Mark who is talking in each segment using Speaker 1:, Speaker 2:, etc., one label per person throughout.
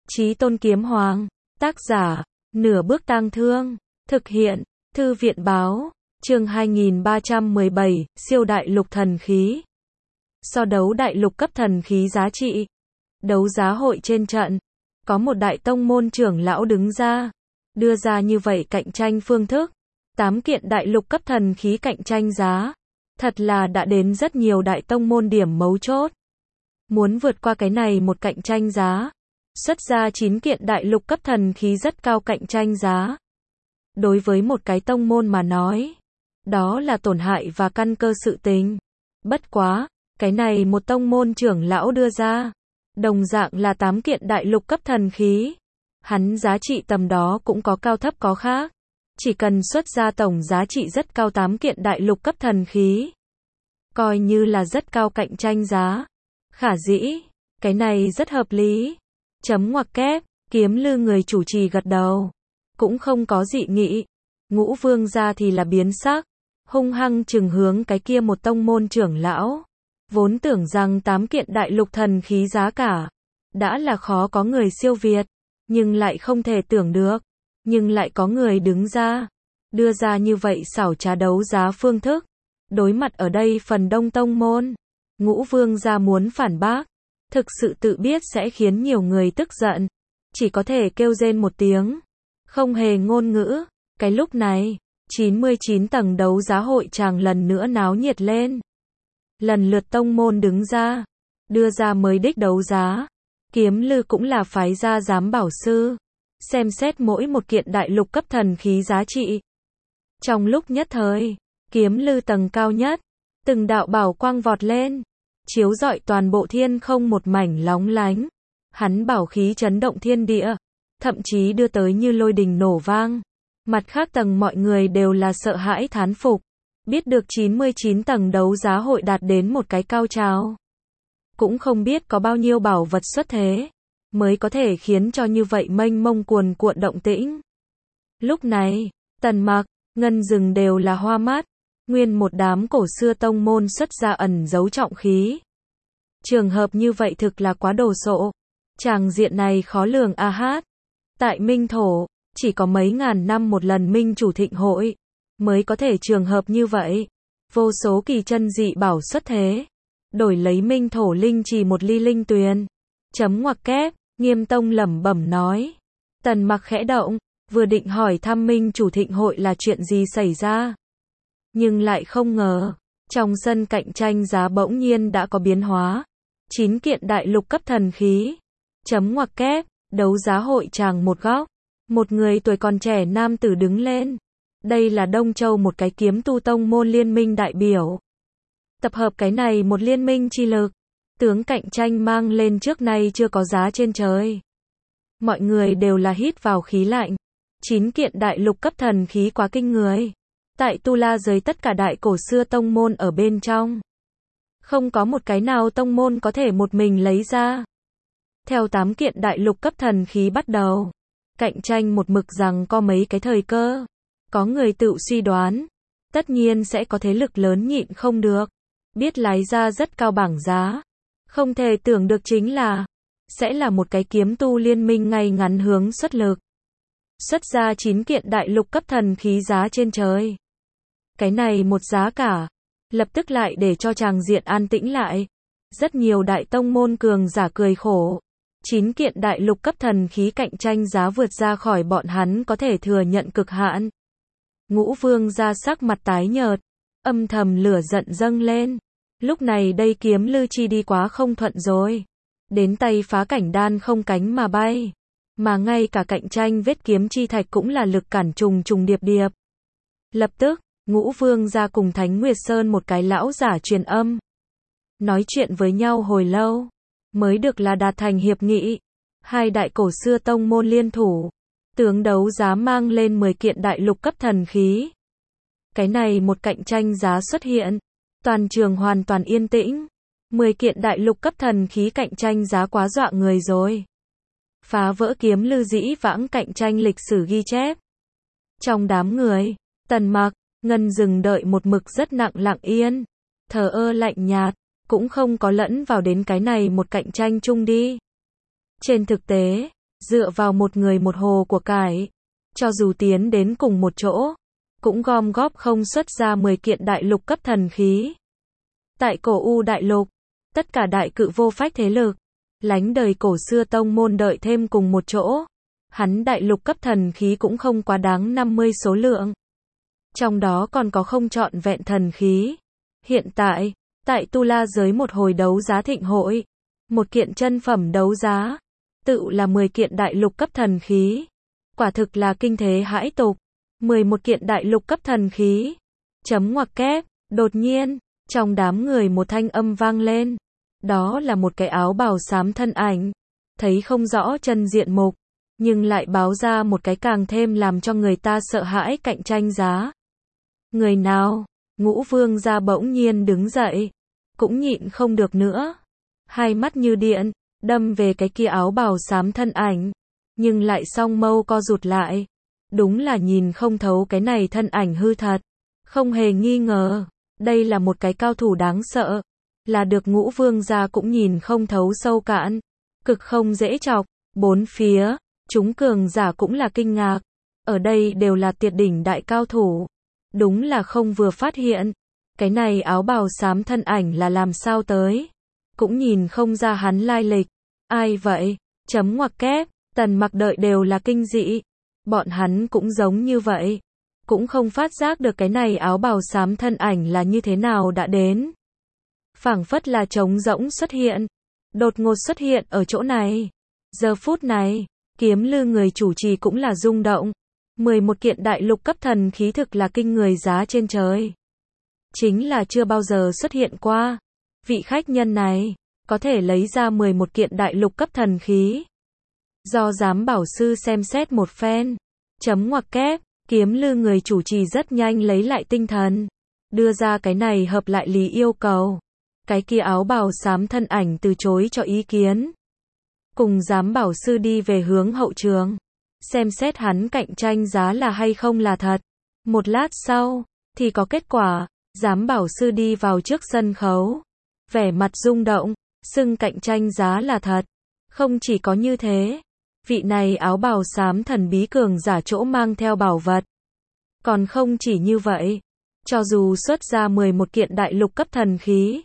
Speaker 1: Chí Tôn Kiếm Hoàng. Tác giả, Nửa Bước Tang Thương. Thực hiện, Thư viện Báo. Chương 2317, Siêu Đại Lục Thần Khí. So đấu đại lục cấp thần khí giá trị. Đấu giá hội trên trận. Có một đại tông môn trưởng lão đứng ra. Đưa ra như vậy cạnh tranh phương thức. 8 kiện đại lục cấp thần khí cạnh tranh giá. Thật là đã đến rất nhiều đại tông môn điểm mấu chốt. Muốn vượt qua cái này một cạnh tranh giá. Xuất ra 9 kiện đại lục cấp thần khí rất cao cạnh tranh giá. Đối với một cái tông môn mà nói, đó là tổn hại và căn cơ sự tình. Bất quá, cái này một tông môn trưởng lão đưa ra, đồng dạng là 8 kiện đại lục cấp thần khí. Hắn giá trị tầm đó cũng có cao thấp có khác. Chỉ cần xuất ra tổng giá trị rất cao 8 kiện đại lục cấp thần khí, coi như là rất cao cạnh tranh giá. Khả dĩ, cái này rất hợp lý. Chấm ngoặc kép, Kiếm Lư người chủ trì gật đầu. Cũng không có dị nghị. Ngũ Vương gia thì là biến sắc, hung hăng trừng hướng cái kia một tông môn trưởng lão. Vốn tưởng rằng 8 kiện đại lục thần khí giá cả đã là khó có người siêu việt, nhưng lại không thể tưởng được, nhưng lại có người đứng ra, đưa ra như vậy xảo trá đấu giá phương thức. Đối mặt ở đây phần đông tông môn, Ngũ Vương gia muốn phản bác, thực sự tự biết sẽ khiến nhiều người tức giận, chỉ có thể kêu rên một tiếng, không hề ngôn ngữ. Cái lúc này, 99 tầng đấu giá hội tràng lần nữa náo nhiệt lên. Lần lượt tông môn đứng ra, đưa ra mới đích đấu giá. Kiếm Lư cũng là phái ra giám bảo sư, xem xét mỗi một kiện đại lục cấp thần khí giá trị. Trong lúc nhất thời, Kiếm Lư tầng cao nhất, từng đạo bảo quang vọt lên, chiếu rọi toàn bộ thiên không một mảnh lóng lánh. Hắn bảo khí chấn động thiên địa, thậm chí đưa tới như lôi đình nổ vang. Mặt khác tầng mọi người đều là sợ hãi thán phục, biết được 99 tầng đấu giá hội đạt đến một cái cao trào. Cũng không biết có bao nhiêu bảo vật xuất thế, mới có thể khiến cho như vậy mênh mông cuồn cuộn động tĩnh. Lúc này, Tần Mặc, Ngân Dừng đều là hoa mắt, nguyên một đám cổ xưa tông môn xuất ra ẩn giấu trọng khí. Trường hợp như vậy thực là quá đồ sộ, tràng diện này khó lường a hát. Tại Minh Thổ, chỉ có mấy ngàn năm một lần Minh chủ thịnh hội, mới có thể trường hợp như vậy. Vô số kỳ chân dị bảo xuất thế, đổi lấy Minh Thổ linh trì một ly linh tuyền. Chấm ngoặc kép, Nghiêm Tông lẩm bẩm nói. Tần Mặc khẽ động, vừa định hỏi thăm Minh chủ thịnh hội là chuyện gì xảy ra. Nhưng lại không ngờ, trong sân cạnh tranh giá bỗng nhiên đã có biến hóa. 9 kiện đại lục cấp thần khí. Chấm ngoặc kép, đấu giá hội tràng một góc. Một người tuổi còn trẻ nam tử đứng lên. Đây là Đông Châu một cái kiếm tu tông môn liên minh đại biểu. Tập hợp cái này một liên minh chi lực. Tướng cạnh tranh mang lên trước nay chưa có giá trên trời. Mọi người đều là hít vào khí lạnh. 9 kiện đại lục cấp thần khí quá kinh người. Tại Tu La giới tất cả đại cổ xưa tông môn ở bên trong, không có một cái nào tông môn có thể một mình lấy ra. Theo 8 kiện đại lục cấp thần khí bắt đầu, cạnh tranh một mực rằng có mấy cái thời cơ. Có người tự suy đoán, tất nhiên sẽ có thế lực lớn nhịn không được, biết lái ra rất cao bảng giá. Không thể tưởng được chính là, sẽ là một cái kiếm tu liên minh ngay ngắn hướng xuất lực. Xuất ra 9 kiện đại lục cấp thần khí giá trên trời. Cái này một giá cả, lập tức lại để cho tràng diện an tĩnh lại. Rất nhiều đại tông môn cường giả cười khổ. 9 kiện đại lục cấp thần khí cạnh tranh giá vượt ra khỏi bọn hắn có thể thừa nhận cực hạn. Ngũ Vương ra sắc mặt tái nhợt, âm thầm lửa giận dâng lên. Lúc này đây Kiếm Lư chi đi quá không thuận rồi. Đến tay phá cảnh đan không cánh mà bay. Mà ngay cả cạnh tranh vết kiếm chi thạch cũng là lực cản trùng trùng điệp điệp. Lập tức, Ngũ Vương ra cùng Thánh Nguyệt Sơn một cái lão giả truyền âm. Nói chuyện với nhau hồi lâu, mới được là đạt thành hiệp nghị. Hai đại cổ xưa tông môn liên thủ, tướng đấu giá mang lên 10 kiện đại lục cấp thần khí. Cái này một cạnh tranh giá xuất hiện, toàn trường hoàn toàn yên tĩnh. 10 kiện đại lục cấp thần khí cạnh tranh giá quá dọa người rồi. Phá vỡ Kiếm Lư dĩ vãng cạnh tranh lịch sử ghi chép. Trong đám người, Tần Mặc, Ngân Dừng đợi một mực rất lặng yên, thờ ơ lạnh nhạt, cũng không có lẫn vào đến cái này một cạnh tranh chung đi. Trên thực tế, dựa vào một người một hồ của cải. Cho dù tiến đến cùng một chỗ, cũng gom góp không xuất ra 10 kiện đại lục cấp thần khí. Tại cổ U đại lục, tất cả đại cự vô phách thế lực, lánh đời cổ xưa tông môn đợi thêm cùng một chỗ. Hắn đại lục cấp thần khí cũng không quá đáng 50 số lượng. Trong đó còn có không trọn vẹn thần khí. Hiện tại, tại Tu La giới một hồi đấu giá thịnh hội, một kiện chân phẩm đấu giá, tự là 10 kiện đại lục cấp thần khí. Quả thực là kinh thế hãi tục. 11 kiện đại lục cấp thần khí. Chấm ngoặc kép, đột nhiên, trong đám người một thanh âm vang lên. Đó là một cái áo bào xám thân ảnh. Thấy không rõ chân diện mục, nhưng lại báo ra một cái càng thêm làm cho người ta sợ hãi cạnh tranh giá. Người nào? Ngũ Vương gia bỗng nhiên đứng dậy, cũng nhịn không được nữa. Hai mắt như điện, đâm về cái kia áo bào xám thân ảnh, nhưng lại song mâu co rụt lại. Đúng là nhìn không thấu cái này thân ảnh hư thật. Không hề nghi ngờ, đây là một cái cao thủ đáng sợ. Là được Ngũ Vương gia cũng nhìn không thấu sâu cạn. Cực không dễ chọc, bốn phía, chúng cường giả cũng là kinh ngạc. Ở đây đều là tuyệt đỉnh đại cao thủ. Đúng là không vừa phát hiện. Cái này áo bào xám thân ảnh là làm sao tới. Cũng nhìn không ra hắn lai lịch. Ai vậy? Chấm ngoặc kép, Tần Mặc đợi đều là kinh dị. Bọn hắn cũng giống như vậy. Cũng không phát giác được cái này áo bào xám thân ảnh là như thế nào đã đến. Phảng phất là trống rỗng xuất hiện. Đột ngột xuất hiện ở chỗ này. Giờ phút này, Kiếm Lư người chủ trì cũng là rung động. 11 kiện đại lục cấp thần khí thực là kinh người giá trên trời. Chính là chưa bao giờ xuất hiện qua. Vị khách nhân này, có thể lấy ra 11 kiện đại lục cấp thần khí. Do giám bảo sư xem xét một phen. Chấm ngoặc kép, Kiếm Lư người chủ trì rất nhanh lấy lại tinh thần. Đưa ra cái này hợp lại lý yêu cầu. Cái kia áo bào xám thân ảnh từ chối cho ý kiến. Cùng giám bảo sư đi về hướng hậu trường. Xem xét hắn cạnh tranh giá là hay không là thật. Một lát sau, thì có kết quả. Giám bảo sư đi vào trước sân khấu. Vẻ mặt rung động, xưng cạnh tranh giá là thật. Không chỉ có như thế. Vị này áo bào xám thần bí cường giả chỗ mang theo bảo vật. Còn không chỉ như vậy. Cho dù xuất ra 11 kiện đại lục cấp thần khí.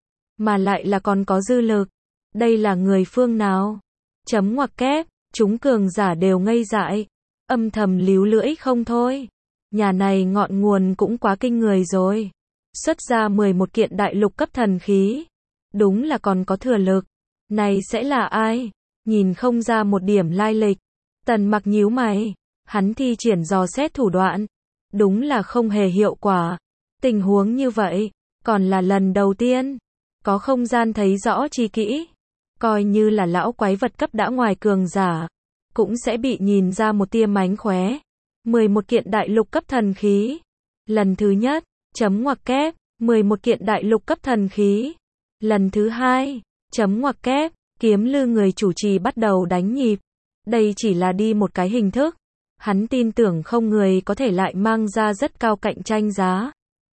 Speaker 1: Mà lại là còn có dư lực. Đây là người phương nào? Chấm ngoặc kép, chúng cường giả đều ngây dại. Âm thầm líu lưỡi không thôi. Nhà này ngọn nguồn cũng quá kinh người rồi. Xuất ra 11 kiện đại lục cấp thần khí. Đúng là còn có thừa lực. Này sẽ là ai? Nhìn không ra một điểm lai lịch. Tần Mặc nhíu mày. Hắn thi triển dò xét thủ đoạn. Đúng là không hề hiệu quả. Tình huống như vậy, còn là lần đầu tiên. Có không gian thấy rõ chi kỹ. Coi như là lão quái vật cấp đã ngoài cường giả. Cũng sẽ bị nhìn ra một tia mánh khóe. 11 kiện đại lục cấp thần khí. Lần thứ nhất, chấm ngoặc kép, 11 kiện đại lục cấp thần khí. Lần thứ hai, chấm ngoặc kép, Kiếm Lư người chủ trì bắt đầu đánh nhịp. Đây chỉ là đi một cái hình thức. Hắn tin tưởng không người có thể lại mang ra rất cao cạnh tranh giá.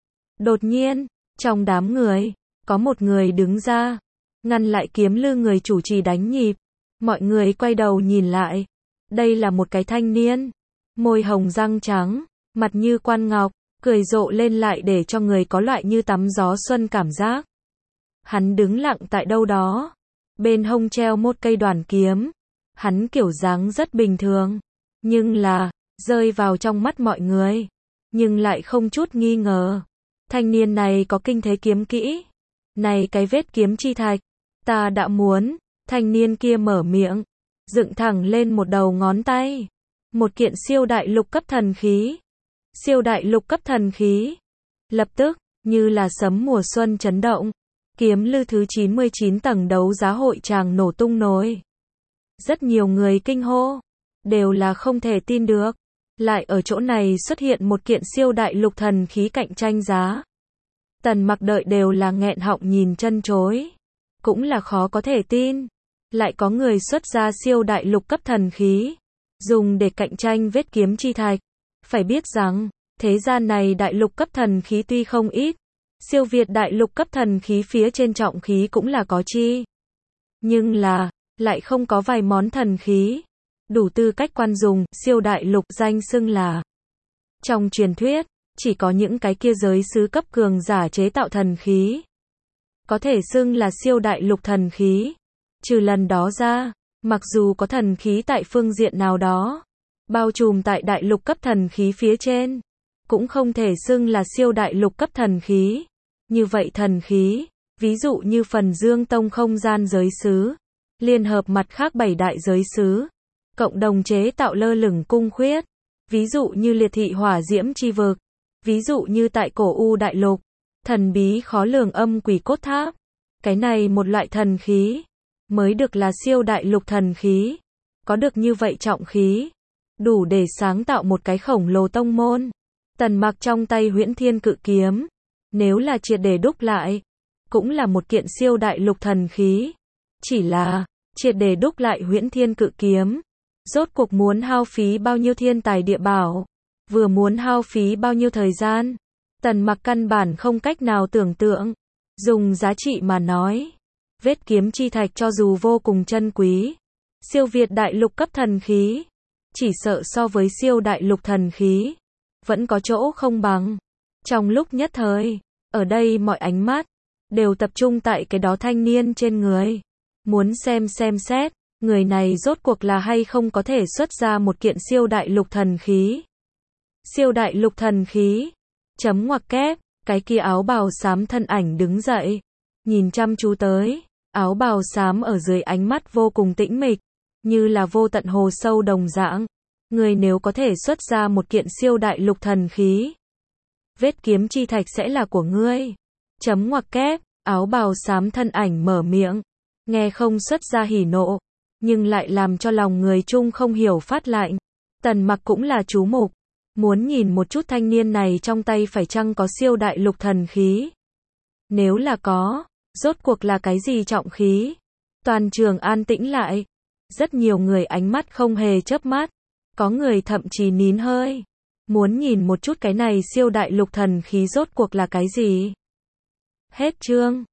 Speaker 1: Đột nhiên, trong đám người, có một người đứng ra, ngăn lại Kiếm Lư người chủ trì đánh nhịp. Mọi người quay đầu nhìn lại. Đây là một cái thanh niên. Môi hồng răng trắng, mặt như quan ngọc, cười rộ lên lại để cho người có loại như tắm gió xuân cảm giác. Hắn đứng lặng tại đâu đó. Bên hông treo một cây đoàn kiếm. Hắn kiểu dáng rất bình thường. Nhưng là, rơi vào trong mắt mọi người. Nhưng lại không chút nghi ngờ. Thanh niên này có kinh thế kiếm kỹ. Này cái vết kiếm chi thạch. Ta đã muốn. Thanh niên kia mở miệng. Dựng thẳng lên một đầu ngón tay. Một kiện siêu đại lục cấp thần khí. Siêu đại lục cấp thần khí. Lập tức, như là sấm mùa xuân chấn động. Kiếm Lư thứ 99 tầng đấu giá hội tràng nổ tung nổi. Rất nhiều người kinh hô. Đều là không thể tin được. Lại ở chỗ này xuất hiện một kiện siêu đại lục thần khí cạnh tranh giá. Tần Mặc đợi đều là nghẹn họng nhìn chân chối. Cũng là khó có thể tin. Lại có người xuất ra siêu đại lục cấp thần khí. Dùng để cạnh tranh vết kiếm chi thạch. Phải biết rằng, thế gian này đại lục cấp thần khí tuy không ít. Siêu việt đại lục cấp thần khí phía trên trọng khí cũng là có chi. Nhưng là, lại không có vài món thần khí. đủ tư cách quan dùng, siêu đại lục danh xưng là. Trong truyền thuyết, chỉ có những cái kia giới sứ cấp cường giả chế tạo thần khí, có thể xưng là siêu đại lục thần khí. Trừ lần đó ra, mặc dù có thần khí tại phương diện nào đó, bao trùm tại đại lục cấp thần khí phía trên, cũng không thể xưng là siêu đại lục cấp thần khí. Như vậy thần khí, ví dụ như Phần Dương Tông không gian giới sứ, liên hợp mặt khác 7 đại giới sứ, cộng đồng chế tạo lơ lửng cung khuyết, ví dụ như Liệt Thị Hỏa Diễm chi vực, ví dụ như tại Cổ U đại lục, thần bí khó lường Âm Quỷ Cốt Tháp. Cái này một loại thần khí, mới được là siêu đại lục thần khí. Có được như vậy trọng khí, đủ để sáng tạo một cái khổng lồ tông môn. Tần Mặc trong tay Huyễn Thiên Cự Kiếm, nếu là triệt để đúc lại, cũng là một kiện siêu đại lục thần khí. Chỉ là, triệt để đúc lại Huyễn Thiên Cự Kiếm, rốt cuộc muốn hao phí bao nhiêu thiên tài địa bảo, vừa muốn hao phí bao nhiêu thời gian, Tần Mặc căn bản không cách nào tưởng tượng. Dùng giá trị mà nói, vết kiếm chi thạch cho dù vô cùng chân quý, siêu việt đại lục cấp thần khí, chỉ sợ so với siêu đại lục thần khí, vẫn có chỗ không bằng. Trong lúc nhất thời, ở đây mọi ánh mắt đều tập trung tại cái đó thanh niên trên người, muốn xem xét, người này rốt cuộc là hay không có thể xuất ra một kiện siêu đại lục thần khí. Siêu đại lục thần khí, chấm ngoặc kép, cái kia áo bào xám thân ảnh đứng dậy, nhìn chăm chú tới, áo bào xám ở dưới ánh mắt vô cùng tĩnh mịch, như là vô tận hồ sâu đồng dạng. Người nếu có thể xuất ra một kiện siêu đại lục thần khí, vết kiếm chi thạch sẽ là của ngươi. Chấm ngoặc kép, áo bào xám thân ảnh mở miệng, nghe không xuất ra hỉ nộ, nhưng lại làm cho lòng người chung không hiểu phát lạnh. Tần Mặc cũng là chú mục, muốn nhìn một chút thanh niên này trong tay phải chăng có siêu đại lục thần khí. Nếu là có, rốt cuộc là cái gì trọng khí? Toàn trường an tĩnh lại, rất nhiều người ánh mắt không hề chớp mắt, có người thậm chí nín hơi, muốn nhìn một chút cái này siêu đại lục thần khí rốt cuộc là cái gì. Hết chương.